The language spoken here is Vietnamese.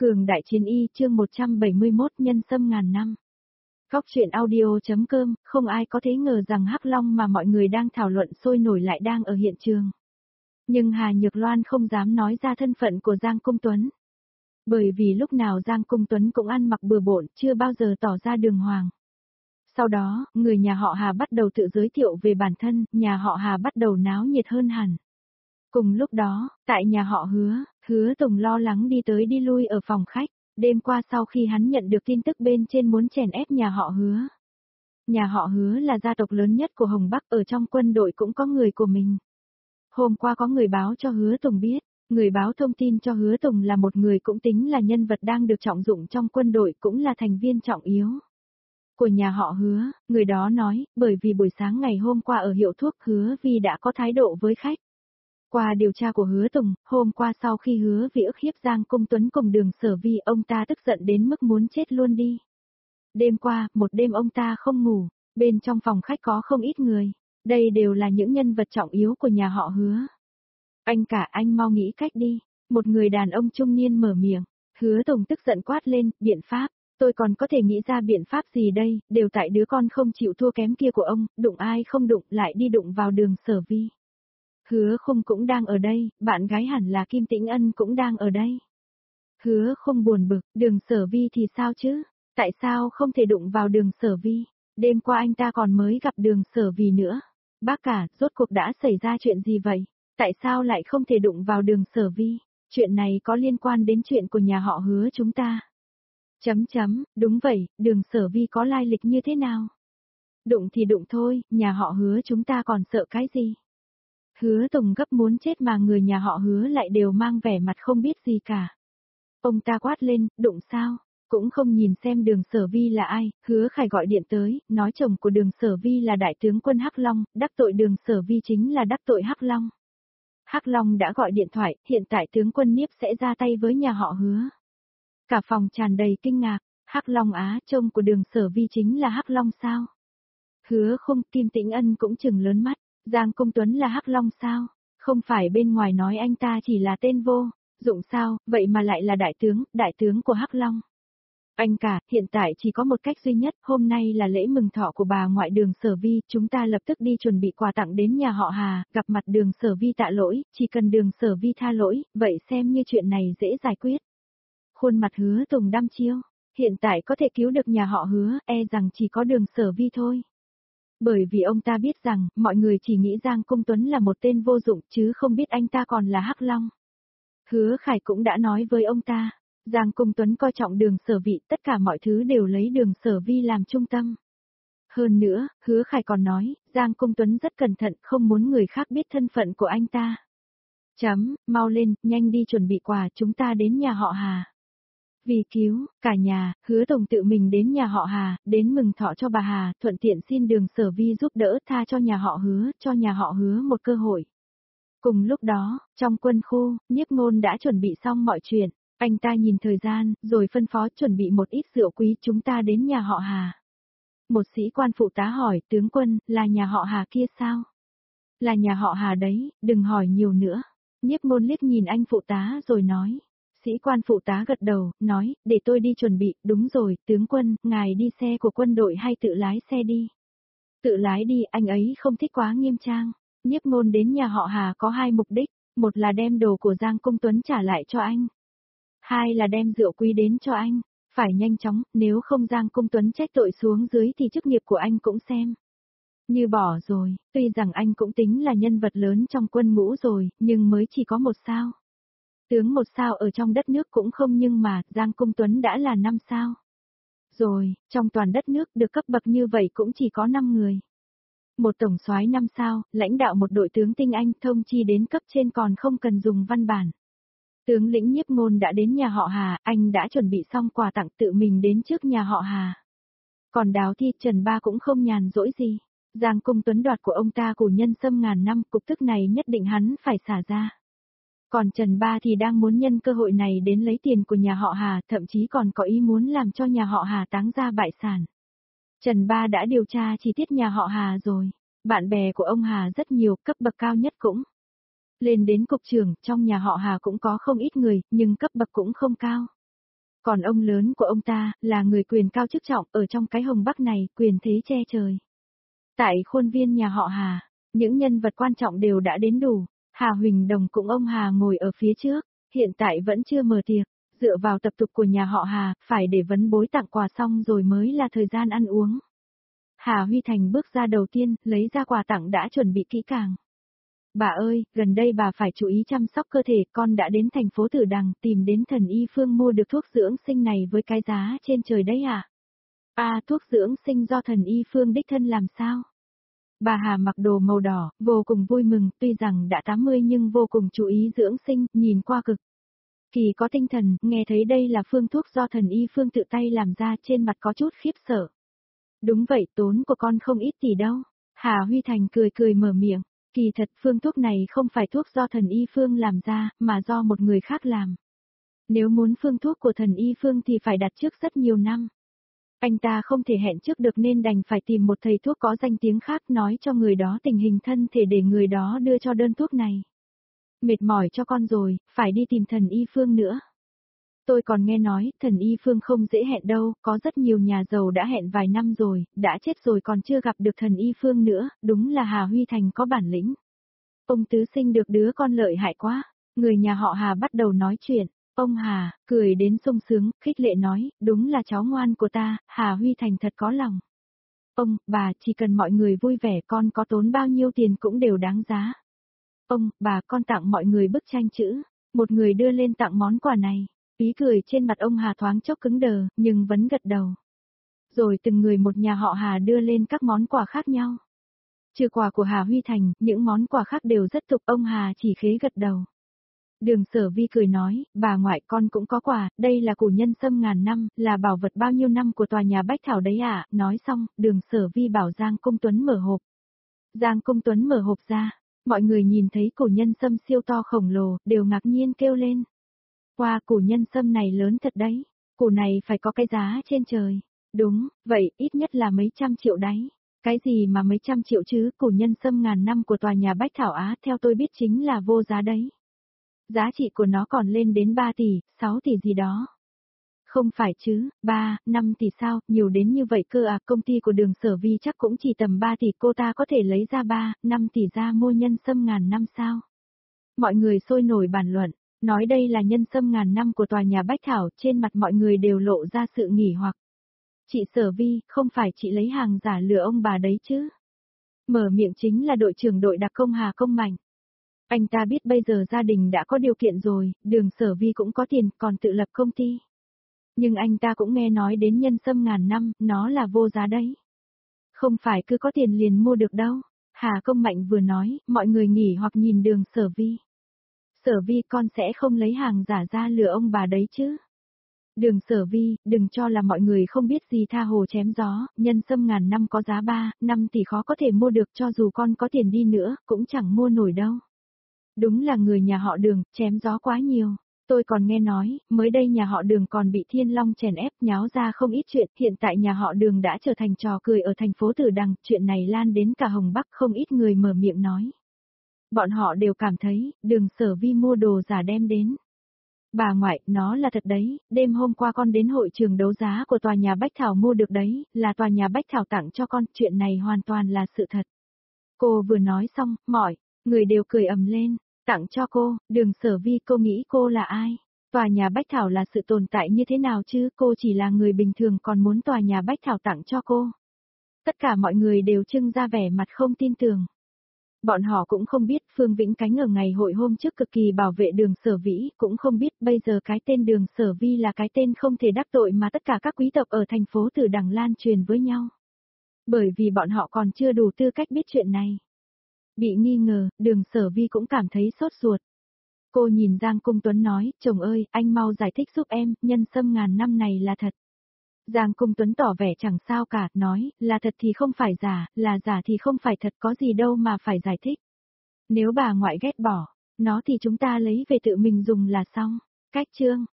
Cường đại chiến y chương 171 nhân sâm ngàn năm. Góc truyện audio.com, không ai có thể ngờ rằng Hắc Long mà mọi người đang thảo luận sôi nổi lại đang ở hiện trường. Nhưng Hà Nhược Loan không dám nói ra thân phận của Giang Cung Tuấn. Bởi vì lúc nào Giang Cung Tuấn cũng ăn mặc bừa bộn, chưa bao giờ tỏ ra đường hoàng. Sau đó, người nhà họ Hà bắt đầu tự giới thiệu về bản thân, nhà họ Hà bắt đầu náo nhiệt hơn hẳn. Cùng lúc đó, tại nhà họ Hứa Tùng lo lắng đi tới đi lui ở phòng khách, đêm qua sau khi hắn nhận được tin tức bên trên muốn chèn ép nhà họ Hứa. Nhà họ Hứa là gia tộc lớn nhất của Hồng Bắc, ở trong quân đội cũng có người của mình. Hôm qua có người báo cho Hứa Tùng biết, người báo thông tin cho Hứa Tùng là một người cũng tính là nhân vật đang được trọng dụng trong quân đội, cũng là thành viên trọng yếu của nhà họ Hứa. Người đó nói, bởi vì buổi sáng ngày hôm qua ở hiệu thuốc Hứa Vi đã có thái độ với khách. Qua điều tra của Hứa Tùng, hôm qua sau khi Hứa Vi ức hiếp Giang Cung Tuấn cùng Đường Sở Vi, ông ta tức giận đến mức muốn chết luôn đi. Đêm qua, một đêm ông ta không ngủ, bên trong phòng khách có không ít người. Đây đều là những nhân vật trọng yếu của nhà họ Hứa. Anh mau nghĩ cách đi. Một người đàn ông trung niên mở miệng. Hứa Tùng tức giận quát lên, biện pháp. Tôi còn có thể nghĩ ra biện pháp gì đây, đều tại đứa con không chịu thua kém kia của ông, đụng ai không đụng lại đi đụng vào Đường Sở Vi. Hứa Khung cũng đang ở đây, bạn gái hẳn là Kim Tĩnh Ân cũng đang ở đây. Hứa Khung buồn bực, Đường Sở Vi thì sao chứ? Tại sao không thể đụng vào Đường Sở Vi? Đêm qua anh ta còn mới gặp Đường Sở Vi nữa. Bác cả, rốt cuộc đã xảy ra chuyện gì vậy? Tại sao lại không thể đụng vào Đường Sở Vi? Chuyện này có liên quan đến chuyện của nhà họ Hứa chúng ta. Đúng vậy, Đường Sở Vi có lai lịch như thế nào? Đụng thì đụng thôi, nhà họ Hứa chúng ta còn sợ cái gì? Hứa Tùng gấp muốn chết mà người nhà họ Hứa lại đều mang vẻ mặt không biết gì cả. Ông ta quát lên, đụng sao? Cũng không nhìn xem Đường Sở Vi là ai. Hứa Khải gọi điện tới, nói chồng của Đường Sở Vi là đại tướng quân Hắc Long, đắc tội Đường Sở Vi chính là đắc tội Hắc Long. Hắc Long đã gọi điện thoại, hiện tại tướng quân Niếp sẽ ra tay với nhà họ Hứa. Cả phòng tràn đầy kinh ngạc, Hắc Long á, chồng của Đường Sở Vi chính là Hắc Long sao? Hứa Khung, Kim Tĩnh Ân cũng trừng lớn mắt. Giang Cung Tuấn là Hắc Long sao? Không phải bên ngoài nói anh ta chỉ là tên vô dụng sao, vậy mà lại là đại tướng của Hắc Long. Anh cả, hiện tại chỉ có một cách duy nhất, hôm nay là lễ mừng thọ của bà ngoại Đường Sở Vi, chúng ta lập tức đi chuẩn bị quà tặng đến nhà họ Hà, gặp mặt Đường Sở Vi tạ lỗi, chỉ cần Đường Sở Vi tha lỗi, vậy xem như chuyện này dễ giải quyết. Khuôn mặt Hứa Tùng đăm chiêu, hiện tại có thể cứu được nhà họ Hứa, e rằng chỉ có Đường Sở Vi thôi. Bởi vì ông ta biết rằng, mọi người chỉ nghĩ Giang Cung Tuấn là một tên vô dụng chứ không biết anh ta còn là Hắc Long. Hứa Khải cũng đã nói với ông ta, Giang Cung Tuấn coi trọng Đường Sở Vi, tất cả mọi thứ đều lấy Đường Sở Vi làm trung tâm. Hơn nữa, Hứa Khải còn nói, Giang Cung Tuấn rất cẩn thận, không muốn người khác biết thân phận của anh ta. Mau lên, nhanh đi chuẩn bị quà, chúng ta đến nhà họ Hà. Vì cứu cả nhà, Hứa Tùng tự mình đến nhà họ Hà, đến mừng thọ cho bà Hà, thuận tiện xin Đường Sở Vi giúp đỡ tha cho nhà họ Hứa một cơ hội. Cùng lúc đó, trong quân khu, Nhiếp Ngôn đã chuẩn bị xong mọi chuyện, anh ta nhìn thời gian, rồi phân phó chuẩn bị một ít rượu quý, chúng ta đến nhà họ Hà. Một sĩ quan phụ tá hỏi, tướng quân, là nhà họ Hà kia sao? Là nhà họ Hà đấy, đừng hỏi nhiều nữa. Nhiếp Ngôn liếc nhìn anh phụ tá rồi nói. Sĩ quan phụ tá gật đầu, nói, để tôi đi chuẩn bị, đúng rồi, tướng quân, ngài đi xe của quân đội hay tự lái xe đi? Tự lái đi, anh ấy không thích quá nghiêm trang. Nhiếp Ngôn đến nhà họ Hà có hai mục đích, một là đem đồ của Giang Cung Tuấn trả lại cho anh. Hai là đem rượu quý đến cho anh, phải nhanh chóng, nếu không Giang Cung Tuấn trách tội xuống dưới thì chức nghiệp của anh cũng xem như bỏ rồi, tuy rằng anh cũng tính là nhân vật lớn trong quân ngũ rồi, nhưng mới chỉ có một sao. Tướng một sao ở trong đất nước cũng không, nhưng mà, Giang Cung Tuấn đã là 5 sao. Rồi, trong toàn đất nước được cấp bậc như vậy cũng chỉ có 5 người. Một tổng soái 5 sao, lãnh đạo một đội tướng tinh anh, thông chi đến cấp trên còn không cần dùng văn bản. Tướng lĩnh Nhiếp Ngôn đã đến nhà họ Hà, anh đã chuẩn bị xong quà tặng tự mình đến trước nhà họ Hà. Còn Đào Thi, Trần Ba cũng không nhàn rỗi gì. Giang Cung Tuấn đoạt của ông ta củ nhân sâm ngàn năm, cục tức này nhất định hắn phải xả ra. Còn Trần Ba thì đang muốn nhân cơ hội này đến lấy tiền của nhà họ Hà, thậm chí còn có ý muốn làm cho nhà họ Hà táng ra bại sản. Trần Ba đã điều tra chi tiết nhà họ Hà rồi. Bạn bè của ông Hà rất nhiều, cấp bậc cao nhất cũng lên đến cục trưởng, trong nhà họ Hà cũng có không ít người, nhưng cấp bậc cũng không cao. Còn ông lớn của ông ta, là người quyền cao chức trọng, ở trong cái Hồng Bắc này, quyền thế che trời. Tại khuôn viên nhà họ Hà, những nhân vật quan trọng đều đã đến đủ. Hà Huỳnh Đồng cùng ông Hà ngồi ở phía trước, hiện tại vẫn chưa mở tiệc. Dựa vào tập tục của nhà họ Hà, phải để vấn bối tặng quà xong rồi mới là thời gian ăn uống. Hà Huy Thành bước ra đầu tiên, lấy ra quà tặng đã chuẩn bị kỹ càng. Bà ơi, gần đây bà phải chú ý chăm sóc cơ thể, con đã đến thành phố Tử Đằng tìm đến thần y Phương mua được thuốc dưỡng sinh này với cái giá trên trời đấy à? Thuốc dưỡng sinh do thần y Phương đích thân làm sao? Bà Hà mặc đồ màu đỏ, vô cùng vui mừng, tuy rằng đã 80 nhưng vô cùng chú ý dưỡng sinh, nhìn qua cực kỳ có tinh thần, nghe thấy đây là phương thuốc do thần y Phương tự tay làm ra, trên mặt có chút khiếp sợ. Đúng vậy, tốn của con không ít tỷ đâu. Hà Huy Thành cười cười mở miệng, kỳ thật phương thuốc này không phải thuốc do thần y Phương làm ra, mà do một người khác làm. Nếu muốn phương thuốc của thần y Phương thì phải đặt trước rất nhiều năm. Anh ta không thể hẹn trước được nên đành phải tìm một thầy thuốc có danh tiếng khác nói cho người đó tình hình thân thể để người đó đưa cho đơn thuốc này. Mệt mỏi cho con rồi, phải đi tìm thần y Phương nữa. Tôi còn nghe nói, thần y Phương không dễ hẹn đâu, có rất nhiều nhà giàu đã hẹn vài năm rồi, đã chết rồi còn chưa gặp được thần y Phương nữa, đúng là Hà Huy Thành có bản lĩnh. Ông tứ sinh được đứa con lợi hại quá, người nhà họ Hà bắt đầu nói chuyện. Ông Hà, cười đến sung sướng, khích lệ nói, đúng là cháu ngoan của ta, Hà Huy Thành thật có lòng. Ông, bà, chỉ cần mọi người vui vẻ con có tốn bao nhiêu tiền cũng đều đáng giá. Ông, bà, con tặng mọi người bức tranh chữ. Một người đưa lên tặng món quà này. Ý cười trên mặt ông Hà thoáng chốc cứng đờ, nhưng vẫn gật đầu. Rồi từng người một nhà họ Hà đưa lên các món quà khác nhau. Trừ quà của Hà Huy Thành, những món quà khác đều rất tục, ông Hà chỉ khế gật đầu. Đường Sở Vi cười nói, bà ngoại con cũng có quà, đây là củ nhân sâm ngàn năm, là bảo vật bao nhiêu năm của tòa nhà Bách Thảo đấy à, nói xong, Đường Sở Vi bảo Giang Công Tuấn mở hộp. Giang Công Tuấn mở hộp ra, mọi người nhìn thấy củ nhân sâm siêu to khổng lồ, đều ngạc nhiên kêu lên. Wow, củ nhân sâm này lớn thật đấy, củ này phải có cái giá trên trời. Đúng, vậy, ít nhất là mấy trăm triệu đấy. Cái gì mà mấy trăm triệu chứ, củ nhân sâm ngàn năm của tòa nhà Bách Thảo Á, theo tôi biết chính là vô giá đấy. Giá trị của nó còn lên đến 3 tỷ, 6 tỷ gì đó. Không phải chứ, 3, 5 tỷ sao, nhiều đến như vậy cơ à, công ty của Đường Sở Vi chắc cũng chỉ tầm 3 tỷ, cô ta có thể lấy ra 3, 5 tỷ ra mua nhân sâm ngàn năm sao? Mọi người sôi nổi bàn luận, nói đây là nhân sâm ngàn năm của tòa nhà Bách Thảo, trên mặt mọi người đều lộ ra sự nghỉ hoặc. Chị Sở Vi, không phải chị lấy hàng giả lừa ông bà đấy chứ? Mở miệng chính là đội trưởng đội đặc công Hà Công Mạnh. Anh ta biết bây giờ gia đình đã có điều kiện rồi, Đường Sở Vi cũng có tiền, còn tự lập công ty. Nhưng anh ta cũng nghe nói đến nhân sâm ngàn năm, nó là vô giá đấy. Không phải cứ có tiền liền mua được đâu. Hà Công Mạnh vừa nói, mọi người nghỉ hoặc nhìn Đường Sở Vi. Sở Vi, con sẽ không lấy hàng giả ra lừa ông bà đấy chứ? Đường Sở Vi, đừng cho là mọi người không biết gì tha hồ chém gió, nhân sâm ngàn năm có giá 3, 5 tỷ khó có thể mua được, cho dù con có tiền đi nữa, cũng chẳng mua nổi đâu. Đúng là người nhà họ Đường, chém gió quá nhiều. Tôi còn nghe nói, mới đây nhà họ Đường còn bị Thiên Long chèn ép nháo ra không ít chuyện, hiện tại nhà họ Đường đã trở thành trò cười ở thành phố Tử Đằng, chuyện này lan đến cả Hồng Bắc, không ít người mở miệng nói. Bọn họ đều cảm thấy, Đường Sở Vi mua đồ giả đem đến. Bà ngoại, nó là thật đấy, đêm hôm qua con đến hội trường đấu giá của tòa nhà Bách Thảo mua được đấy, là tòa nhà Bách Thảo tặng cho con, chuyện này hoàn toàn là sự thật. Cô vừa nói xong, mọi người đều cười ầm lên, tặng cho cô, Đường Sở Vi, cô nghĩ cô là ai? Tòa nhà Bách Thảo là sự tồn tại như thế nào chứ, cô chỉ là người bình thường còn muốn tòa nhà Bách Thảo tặng cho cô. Tất cả mọi người đều trưng ra vẻ mặt không tin tưởng. Bọn họ cũng không biết Phương Vĩnh Cánh ở ngày hội hôm trước cực kỳ bảo vệ Đường Sở Vĩ, cũng không biết bây giờ cái tên Đường Sở Vi là cái tên không thể đắc tội mà tất cả các quý tộc ở thành phố Tử Đằng lan truyền với nhau. Bởi vì bọn họ còn chưa đủ tư cách biết chuyện này. Bị nghi ngờ, Đường Sở Vi cũng cảm thấy sốt ruột. Cô nhìn Giang Công Tuấn nói, chồng ơi, anh mau giải thích giúp em, nhân sâm ngàn năm này là thật. Giang Công Tuấn tỏ vẻ chẳng sao cả, nói, là thật thì không phải giả, là giả thì không phải thật, có gì đâu mà phải giải thích. Nếu bà ngoại ghét bỏ, nó thì chúng ta lấy về tự mình dùng là xong. Cách chương